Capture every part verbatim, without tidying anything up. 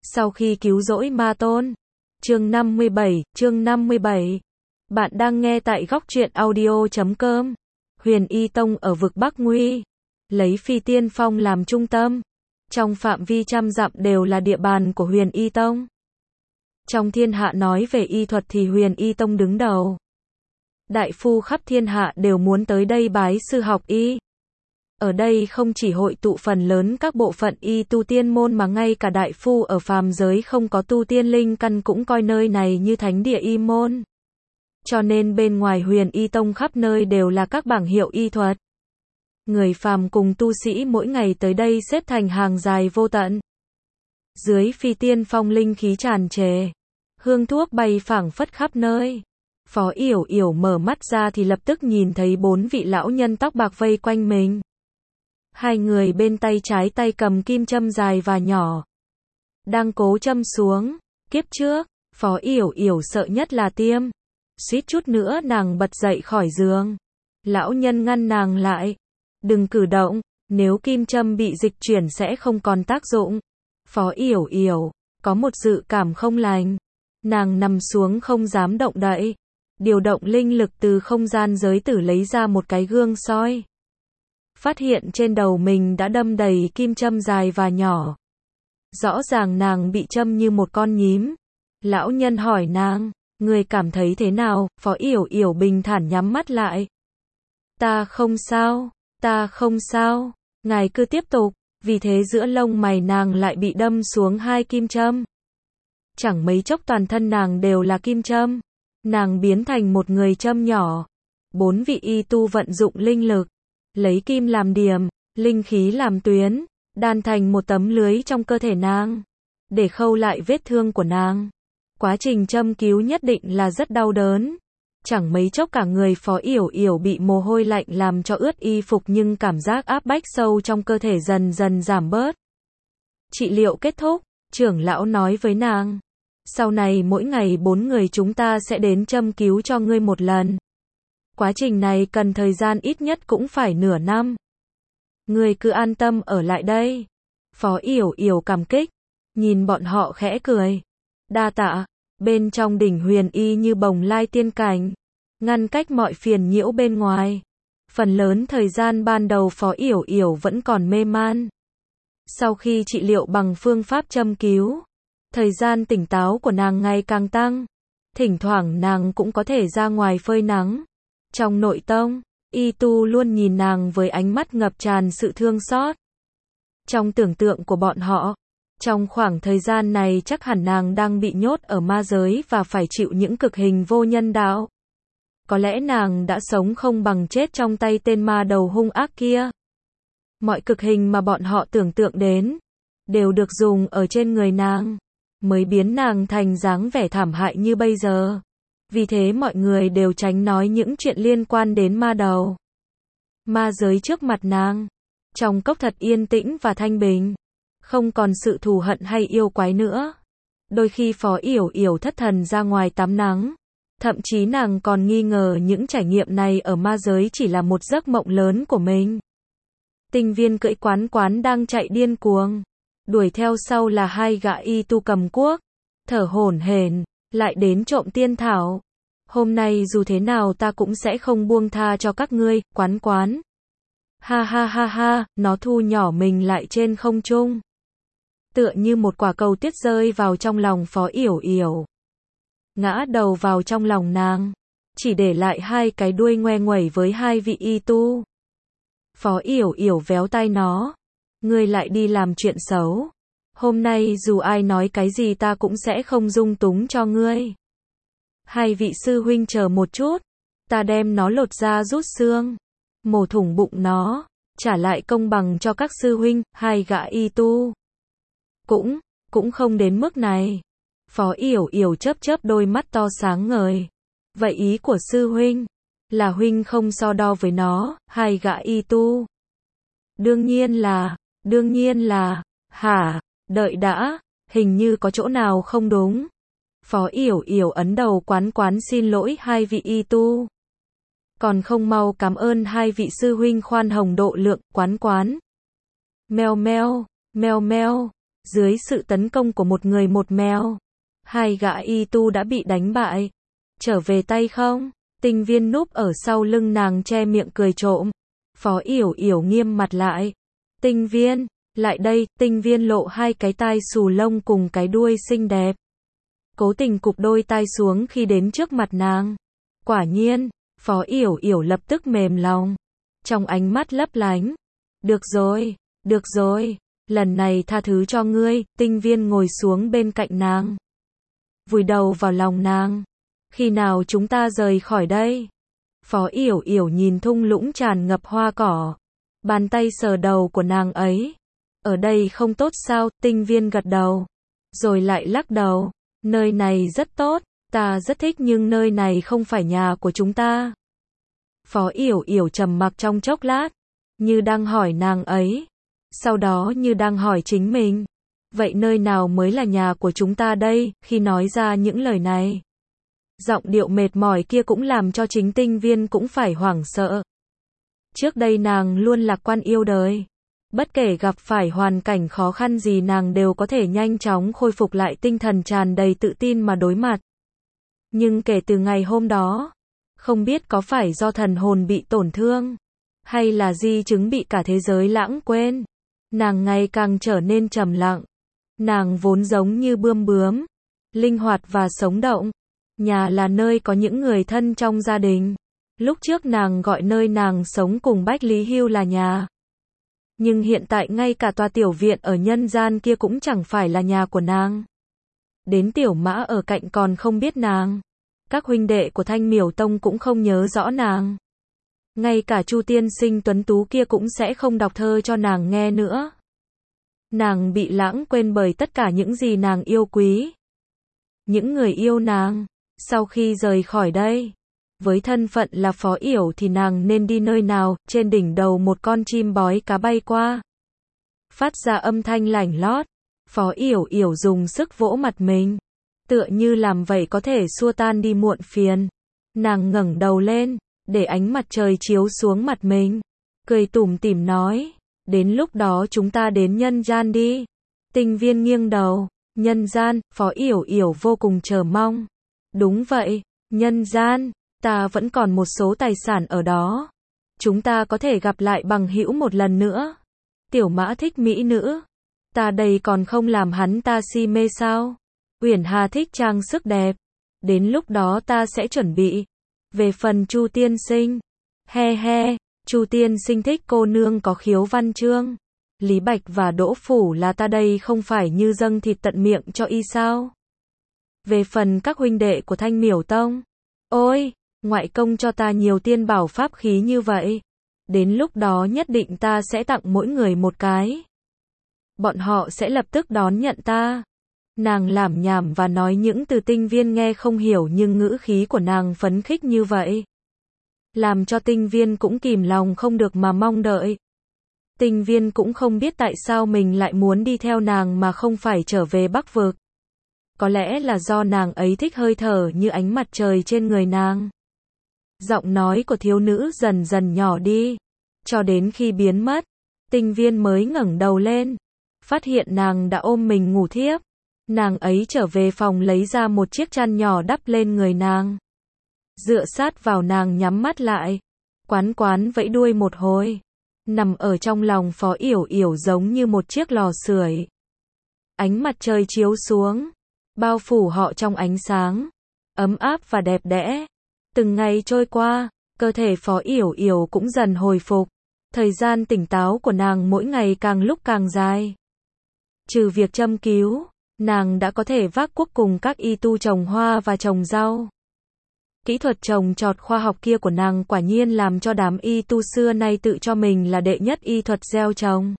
Sau khi cứu rỗi ma tôn. Chương năm mươi bảy, chương năm mươi bảy. Bạn đang nghe tại góc truyện audio chấm com. Huyền Y Tông ở vực Bắc Nguy, lấy Phi Tiên Phong làm trung tâm. Trong phạm vi trăm dặm đều là địa bàn của Huyền Y Tông. Trong thiên hạ nói về y thuật thì Huyền Y Tông đứng đầu. Đại phu khắp thiên hạ đều muốn tới đây bái sư học y. Ở đây không chỉ hội tụ phần lớn các bộ phận y tu tiên môn mà ngay cả đại phu ở phàm giới không có tu tiên linh căn cũng coi nơi này như thánh địa y môn. Cho nên bên ngoài Huyền Y Tông khắp nơi đều là các bảng hiệu y thuật. Người phàm cùng tu sĩ mỗi ngày tới đây xếp thành hàng dài vô tận. Dưới Phi Tiên Phong linh khí tràn trề, hương thuốc bay phảng phất khắp nơi. Phó Yểu Yểu mở mắt ra thì lập tức nhìn thấy bốn vị lão nhân tóc bạc vây quanh mình. Hai người bên tay trái tay cầm kim châm dài và nhỏ, đang cố châm xuống. Kiếp trước, Phó Yểu Yểu sợ nhất là tiêm. Suýt chút nữa nàng bật dậy khỏi giường. Lão nhân ngăn nàng lại. Đừng cử động, nếu kim châm bị dịch chuyển sẽ không còn tác dụng. Phó Yểu Yểu có một dự cảm không lành. Nàng nằm xuống không dám động đậy. Điều động linh lực từ không gian giới tử lấy ra một cái gương soi. Phát hiện trên đầu mình đã đâm đầy kim châm dài và nhỏ. Rõ ràng nàng bị châm như một con nhím. Lão nhân hỏi nàng, người cảm thấy thế nào? Phó Yểu Yểu bình thản nhắm mắt lại. Ta không sao, ta không sao, ngài cứ tiếp tục. Vì thế giữa lông mày nàng lại bị đâm xuống hai kim châm. Chẳng mấy chốc toàn thân nàng đều là kim châm. Nàng biến thành một người châm nhỏ. Bốn vị y tu vận dụng linh lực, lấy kim làm điểm, linh khí làm tuyến, đan thành một tấm lưới trong cơ thể nàng, để khâu lại vết thương của nàng. Quá trình châm cứu nhất định là rất đau đớn. Chẳng mấy chốc cả người Phó Yểu Yểu bị mồ hôi lạnh làm cho ướt y phục, nhưng cảm giác áp bách sâu trong cơ thể dần dần giảm bớt. Trị liệu kết thúc, trưởng lão nói với nàng, sau này mỗi ngày bốn người chúng ta sẽ đến châm cứu cho ngươi một lần. Quá trình này cần thời gian ít nhất cũng phải nửa năm. Ngươi cứ an tâm ở lại đây. Phó Yểu Yểu cảm kích, nhìn bọn họ khẽ cười. Đa tạ. Bên trong đỉnh Huyền Y như bồng lai tiên cảnh, ngăn cách mọi phiền nhiễu bên ngoài. Phần lớn thời gian ban đầu Phó Yểu Yểu vẫn còn mê man. Sau khi trị liệu bằng phương pháp châm cứu, thời gian tỉnh táo của nàng ngày càng tăng. Thỉnh thoảng nàng cũng có thể ra ngoài phơi nắng. Trong nội tông, y tu luôn nhìn nàng với ánh mắt ngập tràn sự thương xót. Trong tưởng tượng của bọn họ, trong khoảng thời gian này chắc hẳn nàng đang bị nhốt ở ma giới và phải chịu những cực hình vô nhân đạo. Có lẽ nàng đã sống không bằng chết trong tay tên ma đầu hung ác kia. Mọi cực hình mà bọn họ tưởng tượng đến, đều được dùng ở trên người nàng, mới biến nàng thành dáng vẻ thảm hại như bây giờ. Vì thế mọi người đều tránh nói những chuyện liên quan đến ma đầu. Ma giới trước mặt nàng, trong cốc thật yên tĩnh và thanh bình. Không còn sự thù hận hay yêu quái nữa. Đôi khi Phó Yểu Yểu thất thần ra ngoài tắm nắng. Thậm chí nàng còn nghi ngờ những trải nghiệm này ở ma giới chỉ là một giấc mộng lớn của mình. Tinh Viên cưỡi Quán Quán đang chạy điên cuồng. Đuổi theo sau là hai gã y tu cầm cuốc. Thở hổn hển, lại đến trộm tiên thảo. Hôm nay dù thế nào ta cũng sẽ không buông tha cho các ngươi, Quán Quán. Ha ha ha ha, nó thu nhỏ mình lại trên không trung. Tựa như một quả cầu tuyết rơi vào trong lòng Phó Yểu Yểu. Ngã đầu vào trong lòng nàng, chỉ để lại hai cái đuôi ngoe nguẩy với hai vị y tu. Phó Yểu Yểu véo tay nó. Ngươi lại đi làm chuyện xấu. Hôm nay dù ai nói cái gì ta cũng sẽ không dung túng cho ngươi. Hai vị sư huynh chờ một chút. Ta đem nó lột ra rút xương, mổ thủng bụng nó, trả lại công bằng cho các sư huynh. Hai gã y tu. Cũng, cũng không đến mức này. Phó Yểu Yểu chớp chớp đôi mắt to sáng ngời. Vậy ý của sư huynh là huynh không so đo với nó? Hai gã y tu. Đương nhiên là, đương nhiên là, hả, đợi đã, hình như có chỗ nào không đúng. Phó Yểu Yểu ấn đầu. Quán Quán xin lỗi hai vị y tu. Còn không mau cảm ơn hai vị sư huynh khoan hồng độ lượng. Quán Quán. Meo meo, meo meo. Dưới sự tấn công của một người một mèo, hai gã y tu đã bị đánh bại. Trở về tay không? Tinh Viên núp ở sau lưng nàng che miệng cười trộm. Phó Yểu Yểu nghiêm mặt lại. Tinh Viên, lại đây. Tinh Viên lộ hai cái tai xù lông cùng cái đuôi xinh đẹp. Cố tình cụp đôi tai xuống khi đến trước mặt nàng. Quả nhiên, Phó Yểu Yểu lập tức mềm lòng. Trong ánh mắt lấp lánh. Được rồi, được rồi, lần này tha thứ cho ngươi. Tinh Viên ngồi xuống bên cạnh nàng, vùi đầu vào lòng nàng. Khi nào chúng ta rời khỏi đây? Phó Yểu Yểu nhìn thung lũng tràn ngập hoa cỏ, bàn tay sờ đầu của nàng ấy. Ở đây không tốt sao? Tinh Viên gật đầu, rồi lại lắc đầu. Nơi này rất tốt, ta rất thích, nhưng nơi này không phải nhà của chúng ta. Phó Yểu Yểu trầm mặc trong chốc lát, như đang hỏi nàng ấy, sau đó như đang hỏi chính mình. Vậy nơi nào mới là nhà của chúng ta đây? Khi nói ra những lời này, giọng điệu mệt mỏi kia cũng làm cho chính Tinh Viên cũng phải hoảng sợ. Trước đây nàng luôn lạc quan yêu đời. Bất kể gặp phải hoàn cảnh khó khăn gì nàng đều có thể nhanh chóng khôi phục lại tinh thần, tràn đầy tự tin mà đối mặt. Nhưng kể từ ngày hôm đó, không biết có phải do thần hồn bị tổn thương, hay là di chứng bị cả thế giới lãng quên, nàng ngày càng trở nên trầm lặng. Nàng vốn giống như bươm bướm, linh hoạt và sống động. Nhà là nơi có những người thân trong gia đình. Lúc trước nàng gọi nơi nàng sống cùng Bách Lý Hưu là nhà. Nhưng hiện tại ngay cả tòa tiểu viện ở nhân gian kia cũng chẳng phải là nhà của nàng. Đến Tiểu Mã ở cạnh còn không biết nàng. Các huynh đệ của Thanh Miểu Tông cũng không nhớ rõ nàng. Ngay cả Chu tiên sinh tuấn tú kia cũng sẽ không đọc thơ cho nàng nghe nữa. Nàng bị lãng quên bởi tất cả những gì nàng yêu quý. Những người yêu nàng. Sau khi rời khỏi đây, với thân phận là Phó Yểu thì nàng nên đi nơi nào? Trên đỉnh đầu một con chim bói cá bay qua, phát ra âm thanh lảnh lót. Phó Yểu Yểu dùng sức vỗ mặt mình, tựa như làm vậy có thể xua tan đi muộn phiền. Nàng ngẩng đầu lên, để ánh mặt trời chiếu xuống mặt mình, cười tủm tỉm nói, đến lúc đó chúng ta đến nhân gian đi. Tinh Viên nghiêng đầu. Nhân gian? Phó Yểu Yểu vô cùng chờ mong. Đúng vậy, nhân gian, ta vẫn còn một số tài sản ở đó. Chúng ta có thể gặp lại bằng hữu một lần nữa. Tiểu Mã thích mỹ nữ, ta đây còn không làm hắn ta si mê sao? Uyển Hà thích trang sức đẹp, đến lúc đó ta sẽ chuẩn bị. Về phần Chu tiên sinh, he he, Chu tiên sinh thích cô nương có khiếu văn chương. Lý Bạch và Đỗ Phủ là ta đây không phải như dâng thịt tận miệng cho y sao? Về phần các huynh đệ của Thanh Miểu Tông, ôi, ngoại công cho ta nhiều tiên bảo pháp khí như vậy. Đến lúc đó nhất định ta sẽ tặng mỗi người một cái. Bọn họ sẽ lập tức đón nhận ta. Nàng lảm nhảm và nói những từ Tinh Viên nghe không hiểu, nhưng ngữ khí của nàng phấn khích như vậy, làm cho Tinh Viên cũng kìm lòng không được mà mong đợi. Tinh Viên cũng không biết tại sao mình lại muốn đi theo nàng mà không phải trở về Bắc Vực. Có lẽ là do nàng ấy thích hơi thở như ánh mặt trời trên người nàng. Giọng nói của thiếu nữ dần dần nhỏ đi, cho đến khi biến mất. Tinh Viên mới ngẩng đầu lên, phát hiện nàng đã ôm mình ngủ thiếp. Nàng ấy trở về phòng lấy ra một chiếc chăn nhỏ đắp lên người nàng, dựa sát vào nàng nhắm mắt lại, quán quán vẫy đuôi một hồi, nằm ở trong lòng Phó Yểu Yểu giống như một chiếc lò sưởi. Ánh mặt trời chiếu xuống, bao phủ họ trong ánh sáng ấm áp và đẹp đẽ. Từng ngày trôi qua, cơ thể Phó Yểu Yểu cũng dần hồi phục. Thời gian tỉnh táo của nàng mỗi ngày càng lúc càng dài. Trừ việc châm cứu, nàng đã có thể vác cuốc cùng các y tu trồng hoa và trồng rau. Kỹ thuật trồng trọt khoa học kia của nàng quả nhiên làm cho đám y tu xưa nay tự cho mình là đệ nhất y thuật gieo trồng.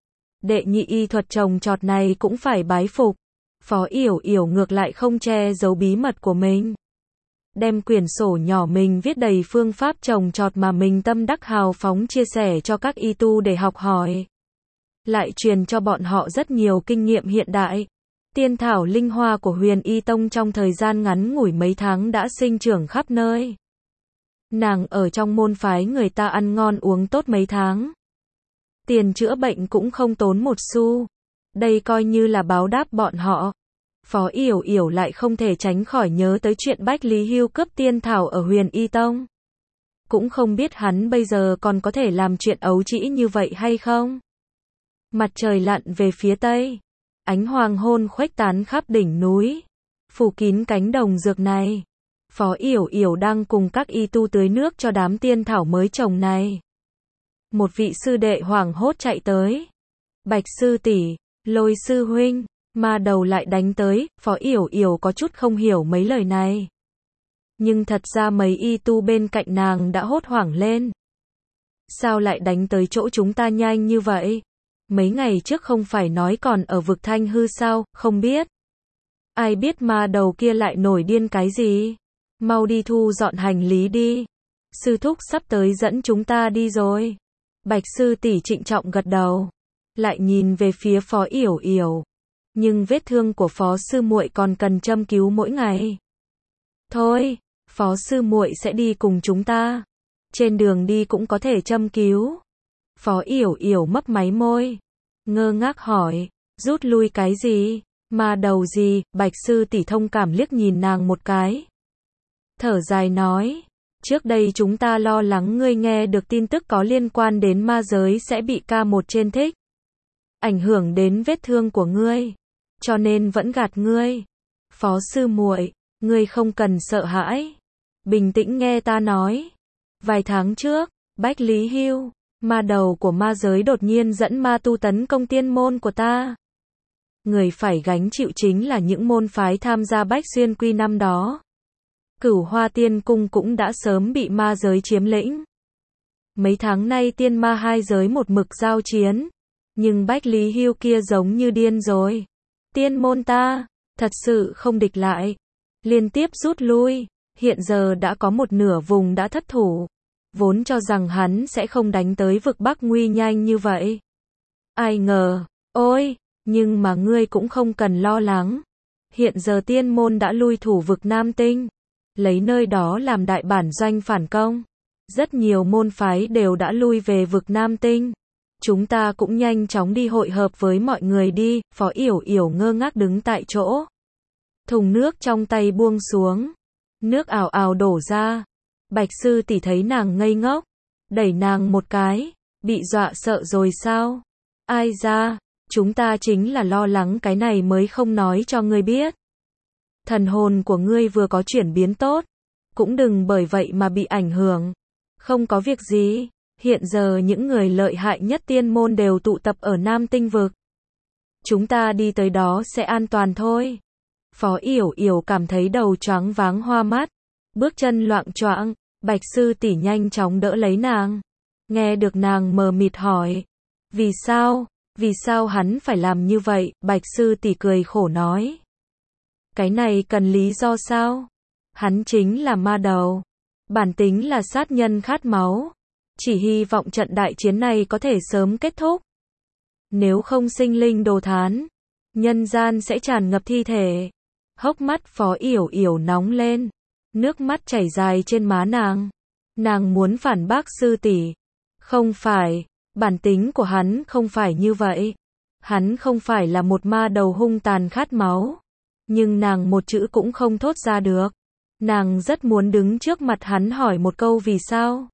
Đệ nhị y thuật trồng trọt này cũng phải bái phục. Phó Yểu Yểu ngược lại không che giấu bí mật của mình. Đem quyển sổ nhỏ mình viết đầy phương pháp trồng trọt mà mình tâm đắc hào phóng chia sẻ cho các y tu để học hỏi. Lại truyền cho bọn họ rất nhiều kinh nghiệm hiện đại. Tiên thảo linh hoa của Huyền Y Tông trong thời gian ngắn ngủi mấy tháng đã sinh trưởng khắp nơi. Nàng ở trong môn phái người ta ăn ngon uống tốt mấy tháng. Tiền chữa bệnh cũng không tốn một xu. Đây coi như là báo đáp bọn họ. Phó Yểu Yểu lại không thể tránh khỏi nhớ tới chuyện Bách Lý Hưu cướp tiên thảo ở Huyền Y Tông. Cũng không biết hắn bây giờ còn có thể làm chuyện ấu trĩ như vậy hay không. Mặt trời lặn về phía tây. Ánh hoàng hôn khuếch tán khắp đỉnh núi. Phủ kín cánh đồng dược này. Phó Yểu Yểu đang cùng các y tu tưới nước cho đám tiên thảo mới trồng này. Một vị sư đệ hoảng hốt chạy tới. Bạch sư tỷ, Lôi sư huynh, ma đầu lại đánh tới. Phó Yểu Yểu có chút không hiểu mấy lời này. Nhưng thật ra mấy y tu bên cạnh nàng đã hốt hoảng lên. Sao lại đánh tới chỗ chúng ta nhanh như vậy? Mấy ngày trước không phải nói còn ở vực Thanh Hư sao, không biết. Ai biết ma đầu kia lại nổi điên cái gì? Mau đi thu dọn hành lý đi. Sư thúc sắp tới dẫn chúng ta đi rồi. Bạch sư tỷ trịnh trọng gật đầu. Lại nhìn về phía Phó Yểu Yểu. Nhưng vết thương của Phó sư muội còn cần châm cứu mỗi ngày. Thôi, Phó sư muội sẽ đi cùng chúng ta. Trên đường đi cũng có thể châm cứu. Phó Yểu Yểu mấp máy môi. Ngơ ngác hỏi. Rút lui cái gì? Ma đầu gì? Bạch sư tỷ thông cảm liếc nhìn nàng một cái. Thở dài nói. Trước đây chúng ta lo lắng ngươi nghe được tin tức có liên quan đến ma giới sẽ bị ca một trên thích. Ảnh hưởng đến vết thương của ngươi. Cho nên vẫn gạt ngươi. Phó sư muội, ngươi không cần sợ hãi. Bình tĩnh nghe ta nói. Vài tháng trước, Bách Lý Hưu, ma đầu của ma giới đột nhiên dẫn ma tu tấn công tiên môn của ta. Người phải gánh chịu chính là những môn phái tham gia Bách Xuyên Quy năm đó. Cửu Hoa Tiên Cung cũng đã sớm bị ma giới chiếm lĩnh. Mấy tháng nay tiên ma hai giới một mực giao chiến. Nhưng Bách Lý Hưu kia giống như điên rồi. Tiên môn ta, thật sự không địch lại. Liên tiếp rút lui. Hiện giờ đã có một nửa vùng đã thất thủ. Vốn cho rằng hắn sẽ không đánh tới vực Bắc Nguy nhanh như vậy. Ai ngờ, ôi, nhưng mà ngươi cũng không cần lo lắng. Hiện giờ tiên môn đã lui thủ vực Nam Tinh. Lấy nơi đó làm đại bản doanh phản công. Rất nhiều môn phái đều đã lui về vực Nam Tinh. Chúng ta cũng nhanh chóng đi hội hợp với mọi người đi. Phó Yểu Yểu ngơ ngác đứng tại chỗ. Thùng nước trong tay buông xuống. Nước ào ào đổ ra. Bạch sư tỷ thấy nàng ngây ngốc. Đẩy nàng một cái. Bị dọa sợ rồi sao? Ai ra? Chúng ta chính là lo lắng cái này mới không nói cho ngươi biết. Thần hồn của ngươi vừa có chuyển biến tốt. Cũng đừng bởi vậy mà bị ảnh hưởng. Không có việc gì. Hiện giờ những người lợi hại nhất tiên môn đều tụ tập ở Nam Tinh vực. Chúng ta đi tới đó sẽ an toàn thôi. Phó Yểu Yểu cảm thấy đầu choáng váng hoa mắt. Bước chân loạng choạng. Bạch sư tỷ nhanh chóng đỡ lấy nàng. Nghe được nàng mờ mịt hỏi. Vì sao? Vì sao hắn phải làm như vậy? Bạch sư tỷ cười khổ nói. Cái này cần lý do sao? Hắn chính là ma đầu. Bản tính là sát nhân khát máu. Chỉ hy vọng trận đại chiến này có thể sớm kết thúc. Nếu không sinh linh đồ thán, nhân gian sẽ tràn ngập thi thể. Hốc mắt Phó Yểu Yểu nóng lên. Nước mắt chảy dài trên má nàng. Nàng muốn phản bác sư tỷ. Không phải, bản tính của hắn không phải như vậy. Hắn không phải là một ma đầu hung tàn khát máu. Nhưng nàng một chữ cũng không thốt ra được. Nàng rất muốn đứng trước mặt hắn hỏi một câu vì sao.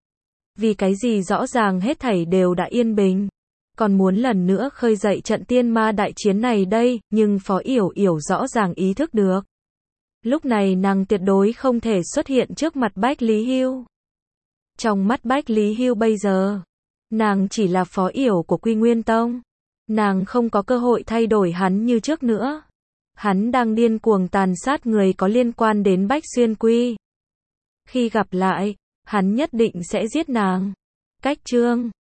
Vì cái gì rõ ràng hết thảy đều đã yên bình. Còn muốn lần nữa khơi dậy trận tiên ma đại chiến này đây, nhưng Phó Yểu Yểu rõ ràng ý thức được. Lúc này nàng tuyệt đối không thể xuất hiện trước mặt Bách Lý Hưu. Trong mắt Bách Lý Hưu bây giờ, nàng chỉ là Phó Yểu của Quy Nguyên Tông. Nàng không có cơ hội thay đổi hắn như trước nữa. Hắn đang điên cuồng tàn sát người có liên quan đến Bách Xuyên Quy. Khi gặp lại, hắn nhất định sẽ giết nàng. Cách chương